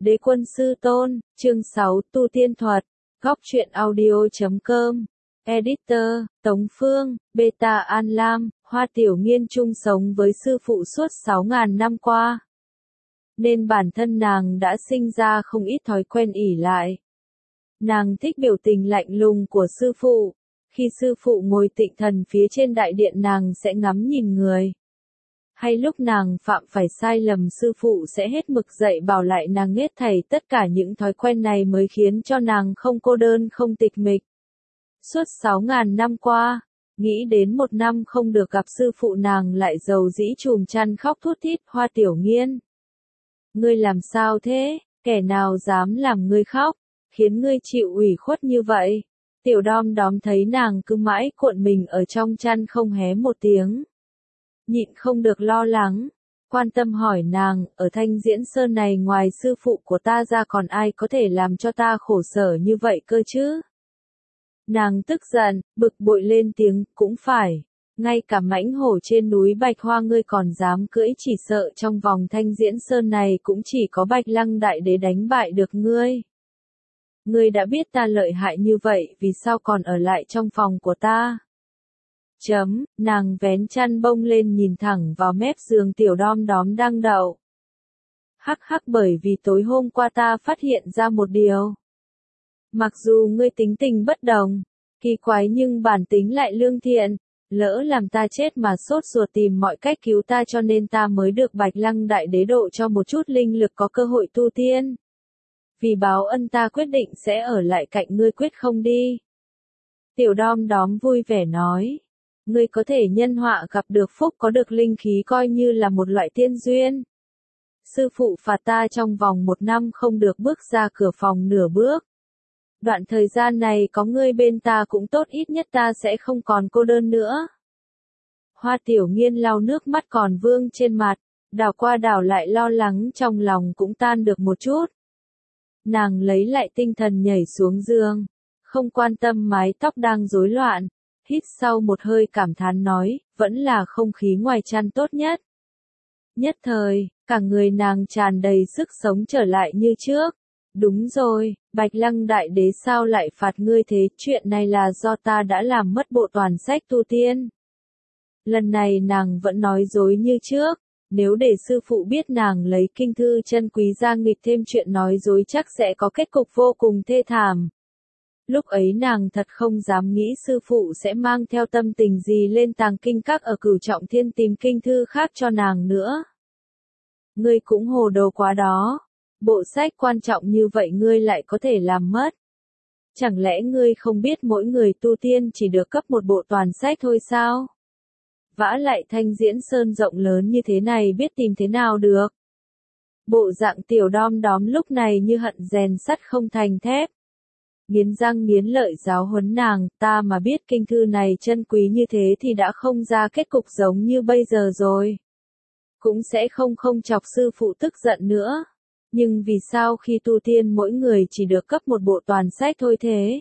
Đế quân sư tôn, chương 6 tu tiên thuật, góc truyện audio.com, editor, Tống Phương, Beta An Lam, Hoa Tiểu Nghiên chung sống với sư phụ suốt 6.000 năm qua. Nên bản thân nàng đã sinh ra không ít thói quen ỷ lại. Nàng thích biểu tình lạnh lùng của sư phụ. Khi sư phụ ngồi tịnh thần phía trên đại điện nàng sẽ ngắm nhìn người. Hay lúc nàng phạm phải sai lầm sư phụ sẽ hết mực dạy bảo lại nàng hết thảy tất cả những thói quen này mới khiến cho nàng không cô đơn không tịch mịch. Suốt 6.000 năm qua, nghĩ đến một năm không được gặp sư phụ nàng lại dầu dĩ chùm chăn khóc thút thít. Hoa Tiểu Nghiên, ngươi làm sao thế, kẻ nào dám làm ngươi khóc, khiến ngươi chịu ủy khuất như vậy? Tiểu Đom Đóm thấy nàng cứ mãi cuộn mình ở trong chăn không hé một tiếng. Nhịn không được lo lắng, quan tâm hỏi nàng, ở Thanh Diễn Sơn này ngoài sư phụ của ta ra còn ai có thể làm cho ta khổ sở như vậy cơ chứ? Nàng tức giận, bực bội lên tiếng, cũng phải, ngay cả mãnh hổ trên núi Bạch Hoa ngươi còn dám cưỡi, chỉ sợ trong vòng Thanh Diễn Sơn này cũng chỉ có Bạch Lăng Đại Đế đánh bại được ngươi. Ngươi đã biết ta lợi hại như vậy, vì sao còn ở lại trong phòng của ta? Nàng vén chăn bông lên nhìn thẳng vào mép giường Tiểu Đom Đóm đang đậu. Hắc hắc, bởi vì tối hôm qua ta phát hiện ra một điều. Mặc dù ngươi tính tình bất đồng, kỳ quái nhưng bản tính lại lương thiện, lỡ làm ta chết mà sốt ruột tìm mọi cách cứu ta cho nên ta mới được Bạch Lăng Đại Đế độ cho một chút linh lực có cơ hội tu tiên. Vì báo ân ta quyết định sẽ ở lại cạnh ngươi quyết không đi. Tiểu Đom Đóm vui vẻ nói. Ngươi có thể nhân họa gặp được phúc, có được linh khí coi như là một loại tiên duyên. Sư phụ phạt ta trong vòng 1 năm không được bước ra cửa phòng nửa bước. Đoạn thời gian này có ngươi bên ta cũng tốt, ít nhất ta sẽ không còn cô đơn nữa. Hoa Tiểu Nghiên lau nước mắt còn vương trên mặt, đảo qua đảo lại lo lắng trong lòng cũng tan được một chút. Nàng lấy lại tinh thần nhảy xuống giường, không quan tâm mái tóc đang rối loạn. Hít sau một hơi cảm thán nói, vẫn là không khí ngoài chăn tốt nhất. Nhất thời, cả người nàng tràn đầy sức sống trở lại như trước. Đúng rồi, Bạch Lăng Đại Đế sao lại phạt ngươi thế, chuyện này là do ta đã làm mất bộ toàn sách tu tiên. Lần này nàng vẫn nói dối như trước, nếu để sư phụ biết nàng lấy kinh thư chân quý ra nghịch thêm chuyện nói dối chắc sẽ có kết cục vô cùng thê thảm. Lúc ấy nàng thật không dám nghĩ sư phụ sẽ mang theo tâm tình gì lên tàng kinh các ở Cửu Trọng Thiên tìm kinh thư khác cho nàng nữa. Ngươi cũng hồ đồ quá đó. Bộ sách quan trọng như vậy ngươi lại có thể làm mất. Chẳng lẽ ngươi không biết mỗi người tu tiên chỉ được cấp một bộ toàn sách thôi sao? Vả lại Thanh Diễn Sơn rộng lớn như thế này biết tìm thế nào được? Bộ dạng Tiểu Đom Đóm lúc này như hận rèn sắt không thành thép. Nghiến răng nghiến lợi giáo huấn nàng, ta mà biết kinh thư này chân quý như thế thì đã không ra kết cục giống như bây giờ rồi. Cũng sẽ không chọc sư phụ tức giận nữa. Nhưng vì sao khi tu tiên mỗi người chỉ được cấp một bộ toàn sách thôi thế?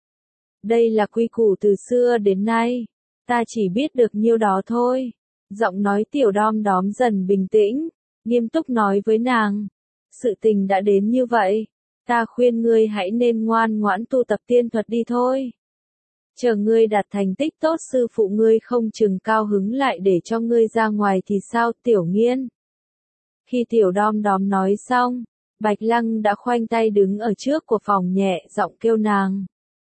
Đây là quy củ từ xưa đến nay. Ta chỉ biết được nhiêu đó thôi. Giọng nói Tiểu Đom Đóm dần bình tĩnh, nghiêm túc nói với nàng. Sự tình đã đến như vậy. Ta khuyên ngươi hãy nên ngoan ngoãn tu tập tiên thuật đi thôi. Chờ ngươi đạt thành tích tốt sư phụ ngươi không chừng cao hứng lại để cho ngươi ra ngoài thì sao Tiểu Nghiên? Khi Tiểu Đom Đóm nói xong, Bạch Lăng đã khoanh tay đứng ở trước của phòng nhẹ giọng kêu nàng.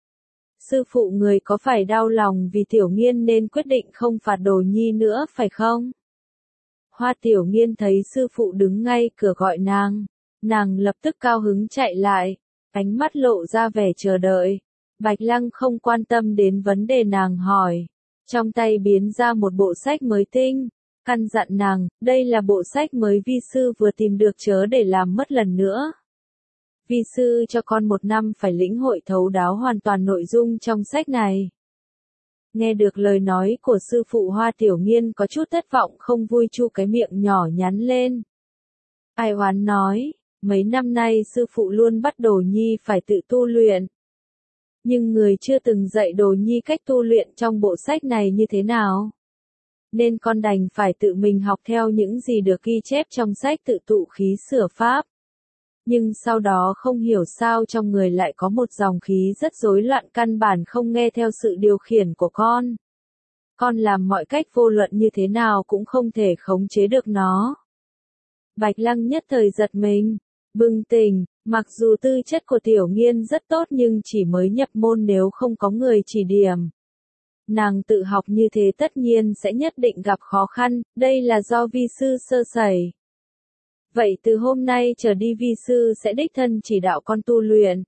Sư phụ người có phải đau lòng vì Tiểu Nghiên nên quyết định không phạt Đồ Nhi nữa phải không? Hoa Tiểu Nghiên thấy sư phụ đứng ngay cửa gọi nàng lập tức cao hứng chạy lại, ánh mắt lộ ra vẻ chờ đợi. Bạch Lăng không quan tâm đến vấn đề nàng hỏi, trong tay biến ra một bộ sách mới tinh, căn dặn nàng, đây là bộ sách mới vi sư vừa tìm được chớ để làm mất lần nữa. Vi sư cho con 1 năm phải lĩnh hội thấu đáo hoàn toàn nội dung trong sách này. Nghe được lời nói của sư phụ Hoa Tiểu Nghiên có chút thất vọng không vui chu cái miệng nhỏ nhắn lên. Ai oán nói, mấy năm nay sư phụ luôn bắt Đồ Nhi phải tự tu luyện. Nhưng người chưa từng dạy Đồ Nhi cách tu luyện trong bộ sách này như thế nào. Nên con đành phải tự mình học theo những gì được ghi chép trong sách tự tụ khí sửa pháp. Nhưng sau đó không hiểu sao trong người lại có một dòng khí rất rối loạn căn bản không nghe theo sự điều khiển của con. Con làm mọi cách vô luận như thế nào cũng không thể khống chế được nó. Bạch Lăng nhất thời giật mình, bừng tỉnh, mặc dù tư chất của Tiểu Nghiên rất tốt nhưng chỉ mới nhập môn nếu không có người chỉ điểm. Nàng tự học như thế tất nhiên sẽ nhất định gặp khó khăn, đây là do vi sư sơ sẩy. Vậy từ hôm nay trở đi vi sư sẽ đích thân chỉ đạo con tu luyện.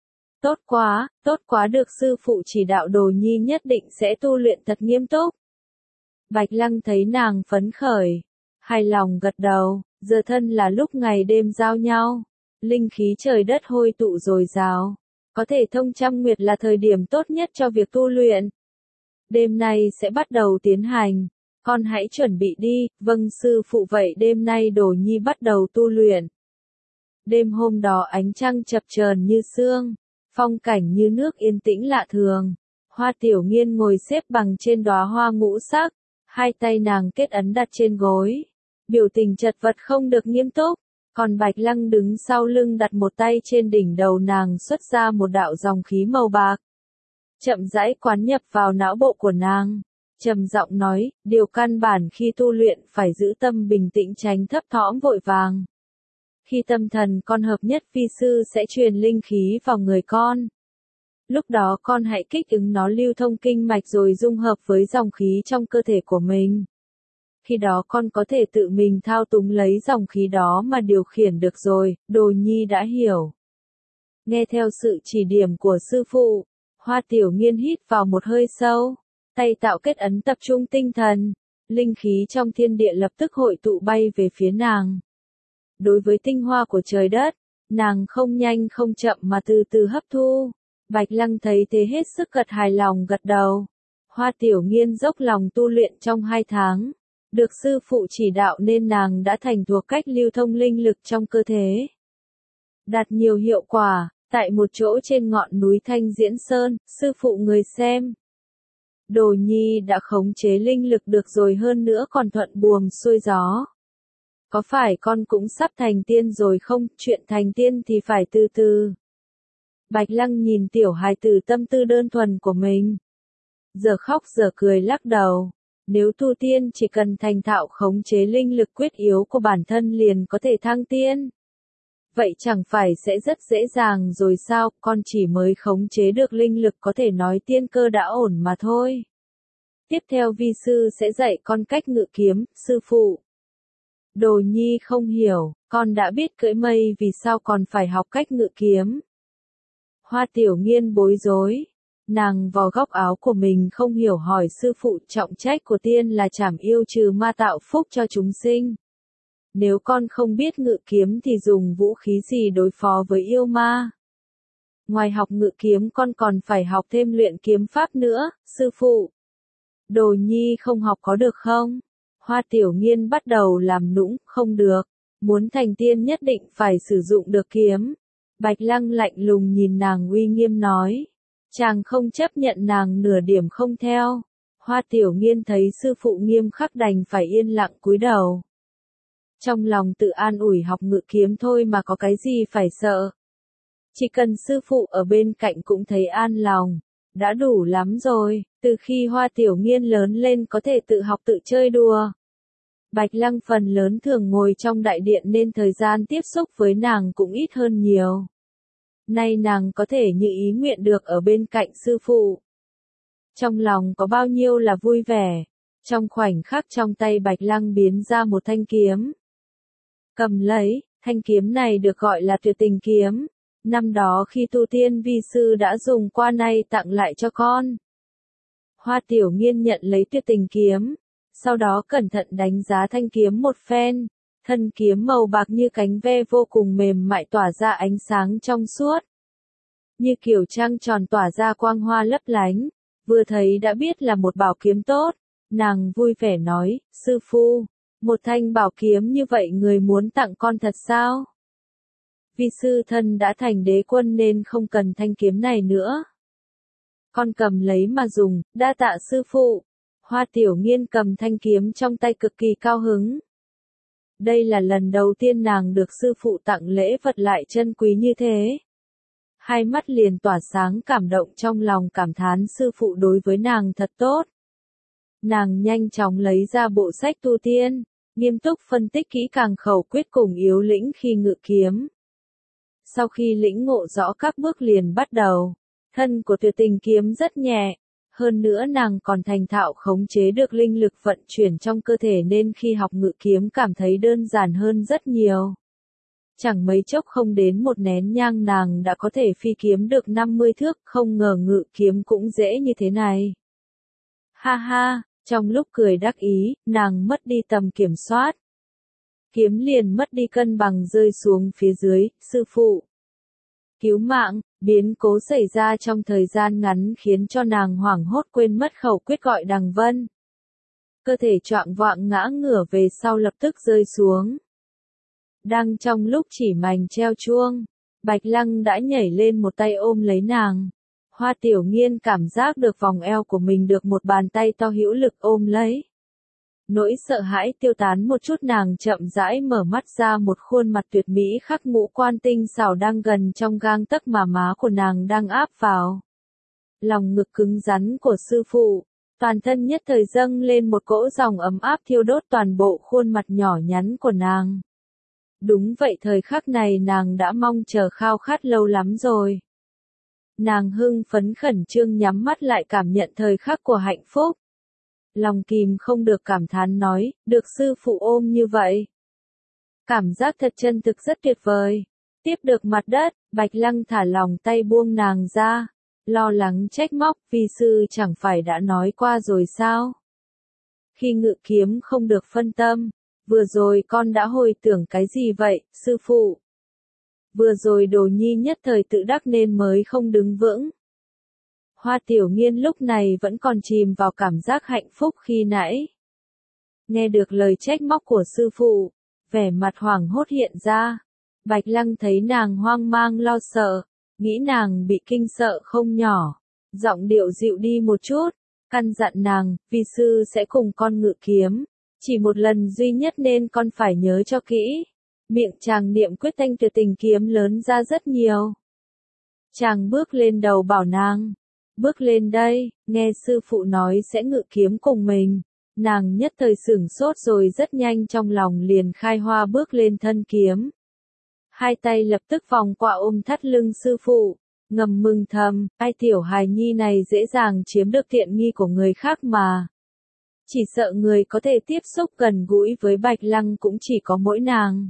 Tốt quá được sư phụ chỉ đạo Đồ Nhi nhất định sẽ tu luyện thật nghiêm túc. Bạch Lăng thấy nàng phấn khởi, hài lòng gật đầu, giờ thân là lúc ngày đêm giao nhau, linh khí trời đất hôi tụ dồi dào, có thể thông trăm nguyệt là thời điểm tốt nhất cho việc tu luyện. Đêm nay sẽ bắt đầu tiến hành, con hãy chuẩn bị đi, vâng sư phụ vậy đêm nay Đồ Nhi bắt đầu tu luyện. Đêm hôm đó ánh trăng chập chờn như sương, phong cảnh như nước yên tĩnh lạ thường. Hoa Tiểu Nghiên ngồi xếp bằng trên đóa hoa ngũ sắc, hai tay nàng kết ấn đặt trên gối, biểu tình chật vật không được nghiêm túc, còn Bạch Lăng đứng sau lưng đặt một tay trên đỉnh đầu nàng xuất ra một đạo dòng khí màu bạc. Chậm rãi quán nhập vào não bộ của nàng, trầm giọng nói, điều căn bản khi tu luyện phải giữ tâm bình tĩnh tránh thấp thỏm vội vàng. Khi tâm thần con hợp nhất vi sư sẽ truyền linh khí vào người con. Lúc đó con hãy kích ứng nó lưu thông kinh mạch rồi dung hợp với dòng khí trong cơ thể của mình. Khi đó con có thể tự mình thao túng lấy dòng khí đó mà điều khiển được rồi, Đồ Nhi đã hiểu. Nghe theo sự chỉ điểm của sư phụ, Hoa Tiểu Nghiên hít vào một hơi sâu, tay tạo kết ấn tập trung tinh thần, linh khí trong thiên địa lập tức hội tụ bay về phía nàng. Đối với tinh hoa của trời đất, nàng không nhanh không chậm mà từ từ hấp thu. Bạch Lăng thấy thế hết sức hài lòng gật đầu. Hoa Tiểu Nghiên dốc lòng tu luyện trong 2 tháng. Được sư phụ chỉ đạo nên nàng đã thành thuộc cách lưu thông linh lực trong cơ thể. Đạt nhiều hiệu quả, tại một chỗ trên ngọn núi Thanh Diễn Sơn, sư phụ người xem. Đồ Nhi đã khống chế linh lực được rồi hơn nữa còn thuận buồm xuôi gió. Có phải con cũng sắp thành tiên rồi không? Chuyện thành tiên thì phải từ từ. Bạch Lăng nhìn tiểu hài tử tâm tư đơn thuần của mình. Giờ khóc giờ cười lắc đầu. Nếu tu tiên chỉ cần thành thạo khống chế linh lực quyết yếu của bản thân liền có thể thăng tiên. Vậy chẳng phải sẽ rất dễ dàng rồi sao? Con chỉ mới khống chế được linh lực có thể nói tiên cơ đã ổn mà thôi. Tiếp theo vi sư sẽ dạy con cách ngự kiếm, sư phụ. Đồ Nhi không hiểu, con đã biết cưỡi mây vì sao còn phải học cách ngự kiếm. Hoa Tiểu Nghiên bối rối, nàng vò góc áo của mình không hiểu hỏi sư phụ trọng trách của tiên là trảm yêu trừ ma tạo phúc cho chúng sinh. Nếu con không biết ngự kiếm thì dùng vũ khí gì đối phó với yêu ma? Ngoài học ngự kiếm con còn phải học thêm luyện kiếm pháp nữa, sư phụ. Đồ Nhi không học có được không? Hoa Tiểu Nghiên bắt đầu làm nũng, không được. Muốn thành tiên nhất định phải sử dụng được kiếm. Bạch Lăng lạnh lùng nhìn nàng uy nghiêm nói. Chàng không chấp nhận nàng nửa điểm không theo. Hoa Tiểu Nghiên thấy sư phụ nghiêm khắc đành phải yên lặng cúi đầu. Trong lòng tự an ủi học ngự kiếm thôi mà có cái gì phải sợ. Chỉ cần sư phụ ở bên cạnh cũng thấy an lòng. Đã đủ lắm rồi, từ khi Hoa Tiểu Nghiên lớn lên có thể tự học tự chơi đùa. Bạch Lăng phần lớn thường ngồi trong đại điện nên thời gian tiếp xúc với nàng cũng ít hơn nhiều. Nay nàng có thể như ý nguyện được ở bên cạnh sư phụ. Trong lòng có bao nhiêu là vui vẻ. Trong khoảnh khắc trong tay Bạch Lăng biến ra một thanh kiếm. Cầm lấy, thanh kiếm này được gọi là Tuyệt Tình Kiếm. Năm đó khi tu tiên vi sư đã dùng qua nay tặng lại cho con. Hoa Tiểu Nghiên nhận lấy Tuyệt Tình Kiếm. Sau đó cẩn thận đánh giá thanh kiếm một phen. Thân kiếm màu bạc như cánh ve vô cùng mềm mại tỏa ra ánh sáng trong suốt. Như kiểu trăng tròn tỏa ra quang hoa lấp lánh. Vừa thấy đã biết là một bảo kiếm tốt. Nàng vui vẻ nói, sư phụ, một thanh bảo kiếm như vậy người muốn tặng con thật sao? Vì sư thân đã thành đế quân nên không cần thanh kiếm này nữa. Con cầm lấy mà dùng, đa tạ sư phụ. Hoa Tiểu Nghiên cầm thanh kiếm trong tay cực kỳ cao hứng. Đây là lần đầu tiên nàng được sư phụ tặng lễ vật lại chân quý như thế. Hai mắt liền tỏa sáng cảm động, trong lòng cảm thán sư phụ đối với nàng thật tốt. Nàng nhanh chóng lấy ra bộ sách tu tiên, nghiêm túc phân tích kỹ càng khẩu quyết cùng yếu lĩnh khi ngự kiếm. Sau khi lĩnh ngộ rõ các bước liền bắt đầu, thân của Tuyệt Tình kiếm rất nhẹ, hơn nữa nàng còn thành thạo khống chế được linh lực vận chuyển trong cơ thể nên khi học ngự kiếm cảm thấy đơn giản hơn rất nhiều. Chẳng mấy chốc không đến một nén nhang nàng đã có thể phi kiếm được 50 thước, không ngờ ngự kiếm cũng dễ như thế này. Ha ha, trong lúc cười đắc ý, nàng mất đi tầm kiểm soát. Kiếm liền mất đi cân bằng rơi xuống phía dưới, sư phụ. Cứu mạng, biến cố xảy ra trong thời gian ngắn khiến cho nàng hoảng hốt quên mất khẩu quyết gọi Đằng Vân. Cơ thể choạng vạng ngã ngửa về sau lập tức rơi xuống. Đang trong lúc chỉ mảnh treo chuông, Bạch Lăng đã nhảy lên một tay ôm lấy nàng. Hoa Tiểu Nghiên cảm giác được vòng eo của mình được một bàn tay to hữu lực ôm lấy. Nỗi sợ hãi tiêu tán một chút, nàng chậm rãi mở mắt ra, một khuôn mặt tuyệt mỹ khắc ngũ quan tinh xảo đang gần trong gang tấc mà má của nàng đang áp vào. Lòng ngực cứng rắn của sư phụ, toàn thân nhất thời dâng lên một cỗ dòng ấm áp thiêu đốt toàn bộ khuôn mặt nhỏ nhắn của nàng. Đúng vậy, thời khắc này nàng đã mong chờ khao khát lâu lắm rồi. Nàng hưng phấn khẩn trương nhắm mắt lại cảm nhận thời khắc của hạnh phúc. Lòng kìm không được cảm thán nói, được sư phụ ôm như vậy. Cảm giác thật chân thực rất tuyệt vời. Tiếp được mặt đất, Bạch Lăng thả lòng tay buông nàng ra. Lo lắng trách móc, vi sư chẳng phải đã nói qua rồi sao? Khi ngự kiếm không được phân tâm. Vừa rồi con đã hồi tưởng cái gì vậy, sư phụ? Vừa rồi Đồ Nhi nhất thời tự đắc nên mới không đứng vững. Hoa Tiểu Nghiên lúc này vẫn còn chìm vào cảm giác hạnh phúc khi nãy. Nghe được lời trách móc của sư phụ, vẻ mặt hoảng hốt hiện ra. Bạch Lăng thấy nàng hoang mang lo sợ, nghĩ nàng bị kinh sợ không nhỏ. Giọng điệu dịu đi một chút, căn dặn nàng, vi sư sẽ cùng con ngự kiếm. Chỉ một lần duy nhất nên con phải nhớ cho kỹ. Miệng chàng niệm quyết thanh Tuyệt Tình kiếm lớn ra rất nhiều. Chàng bước lên đầu bảo nàng. Bước lên đây, nghe sư phụ nói sẽ ngự kiếm cùng mình. Nàng nhất thời sửng sốt rồi rất nhanh trong lòng liền khai hoa bước lên thân kiếm. Hai tay lập tức vòng qua ôm thắt lưng sư phụ. Ngầm mừng thầm, ai tiểu hài nhi này dễ dàng chiếm được tiện nghi của người khác mà. Chỉ sợ người có thể tiếp xúc gần gũi với Bạch Lăng cũng chỉ có mỗi nàng.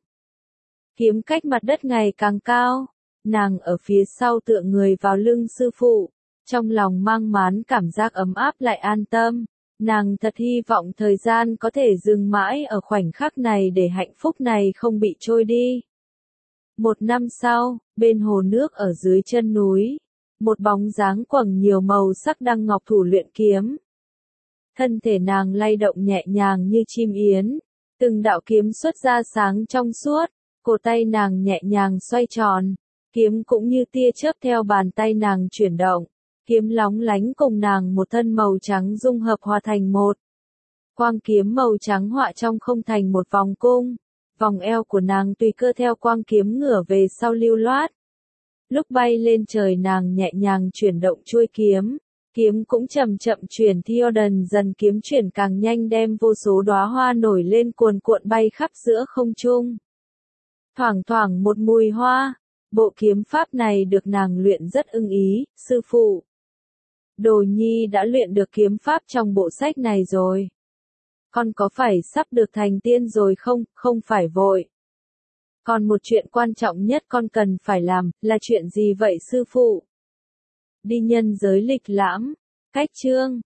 Kiếm cách mặt đất ngày càng cao, nàng ở phía sau tựa người vào lưng sư phụ, trong lòng mang máng cảm giác ấm áp lại an tâm. Nàng thật hy vọng thời gian có thể dừng mãi ở khoảnh khắc này để hạnh phúc này không bị trôi đi. Một năm sau, bên hồ nước ở dưới chân núi, một bóng dáng quầng nhiều màu sắc đang ngọc thủ luyện kiếm. Thân thể nàng lay động nhẹ nhàng như chim yến, từng đạo kiếm xuất ra sáng trong suốt, cổ tay nàng nhẹ nhàng xoay tròn, kiếm cũng như tia chớp theo bàn tay nàng chuyển động, kiếm lóng lánh cùng nàng một thân màu trắng dung hợp hòa thành một. Quang kiếm màu trắng họa trong không thành một vòng cung, vòng eo của nàng tùy cơ theo quang kiếm ngửa về sau lưu loát. Lúc bay lên trời nàng nhẹ nhàng chuyển động chuôi kiếm. Kiếm cũng chậm chậm chuyển theo dần kiếm chuyển càng nhanh đem vô số đóa hoa nổi lên cuồn cuộn bay khắp giữa không trung. Thoảng thoảng một mùi hoa, bộ kiếm pháp này được nàng luyện rất ưng ý, sư phụ. Đồ Nhi đã luyện được kiếm pháp trong bộ sách này rồi. Con có phải sắp được thành tiên rồi không, không phải vội. Còn một chuyện quan trọng nhất con cần phải làm, là chuyện gì vậy sư phụ? Đi nhân giới lịch lãm. Cách chương